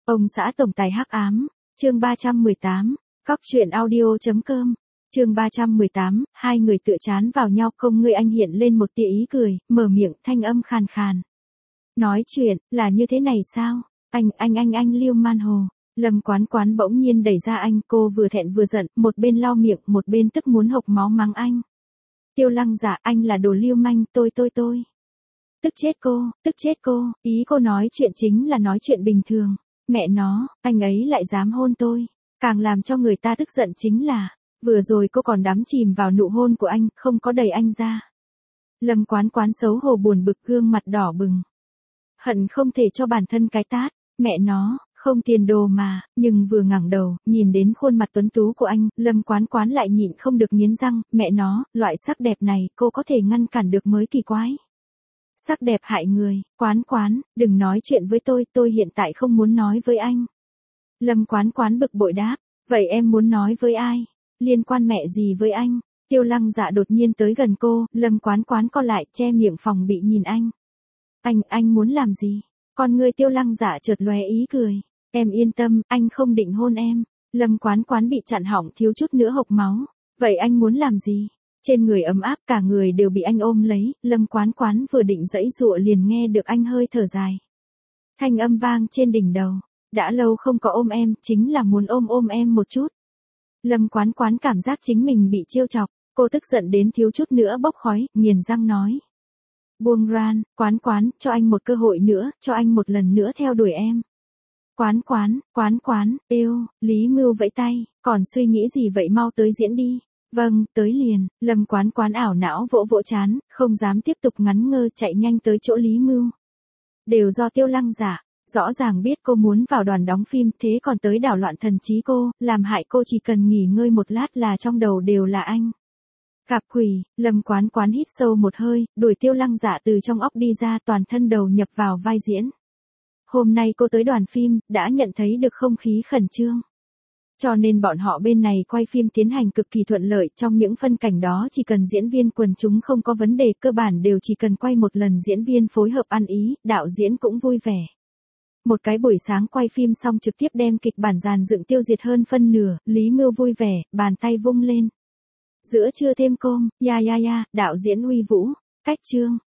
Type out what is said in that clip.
Ông xã tổng tài hắc ám, chương 318, Cóc truyện audio.com, chương 318, hai người tựa chán vào nhau, không người anh hiện lên một tia ý cười, mở miệng thanh âm khàn khàn. Nói chuyện, là như thế này sao? Anh Lưu Man Hồ. Lâm Quán Quán bỗng nhiên đẩy ra anh, cô vừa thẹn vừa giận, một bên lau miệng, một bên tức muốn hộc máu mắng anh. Tiêu Lăng Dạ, anh là đồ lưu manh, tôi. Tức chết cô, ý cô nói chuyện chính là nói chuyện bình thường. Mẹ nó, anh ấy lại dám hôn tôi. Càng làm cho người ta tức giận chính là, vừa rồi cô còn đắm chìm vào nụ hôn của anh, không có đẩy anh ra. Lâm Quán Quán xấu hổ buồn bực, gương mặt đỏ bừng. Hận không thể cho bản thân cái tát, mẹ nó, không tiền đồ mà, nhưng vừa ngẩng đầu, nhìn đến khuôn mặt tuấn tú của anh, Lâm Quán Quán lại nhịn không được nghiến răng, mẹ nó, loại sắc đẹp này, cô có thể ngăn cản được mới kỳ quái. Sắc đẹp hại người, Quán Quán, đừng nói chuyện với tôi hiện tại không muốn nói với anh. Lâm Quán Quán bực bội đáp, vậy em muốn nói với ai? Liên quan mẹ gì với anh? Tiêu Lăng Dạ đột nhiên tới gần cô, Lâm Quán Quán co lại, che miệng phòng bị nhìn anh. Anh muốn làm gì? Con người Tiêu Lăng Dạ chợt lóe ý cười. Em yên tâm, anh không định hôn em. Lâm Quán Quán bị chặn họng thiếu chút nữa hộc máu. Vậy anh muốn làm gì? Trên người ấm áp, cả người đều bị anh ôm lấy, Lâm Quán Quán vừa định giãy giụa liền nghe được anh hơi thở dài. Thanh âm vang trên đỉnh đầu. Đã lâu không có ôm em, chính là muốn ôm em một chút. Lâm Quán Quán cảm giác chính mình bị trêu chọc, cô tức giận đến thiếu chút nữa bốc khói, nghiền răng nói. Buông ran, Quán Quán, cho anh một cơ hội nữa, cho anh một lần nữa theo đuổi em. Quán Quán, yêu, Lý Mưu vẫy tay, còn suy nghĩ gì vậy, mau tới diễn đi. Vâng, tới liền, Lâm Quán Quán ảo não vỗ vỗ trán, không dám tiếp tục ngắn ngơ, chạy nhanh tới chỗ Lý Mưu. Đều do Tiêu Lăng Dạ, rõ ràng biết cô muốn vào đoàn đóng phim, thế còn tới đảo loạn thần trí cô, làm hại cô chỉ cần nghỉ ngơi một lát là trong đầu đều là anh. Gặp quỷ, Lâm Quán Quán hít sâu một hơi, đuổi Tiêu Lăng Dạ từ trong óc đi ra, toàn thân đầu nhập vào vai diễn. Hôm nay cô tới đoàn phim, đã nhận thấy được không khí khẩn trương. Cho nên bọn họ bên này quay phim tiến hành cực kỳ thuận lợi, trong những phân cảnh đó chỉ cần diễn viên quần chúng không có vấn đề, cơ bản đều chỉ cần quay một lần, diễn viên phối hợp ăn ý, đạo diễn cũng vui vẻ. Một cái buổi sáng quay phim xong trực tiếp đem kịch bản dàn dựng tiêu diệt hơn phân nửa, Lý Mưu vui vẻ, bàn tay vung lên. Giữa trưa thêm cơm, ya, đạo diễn uy vũ, cách chương.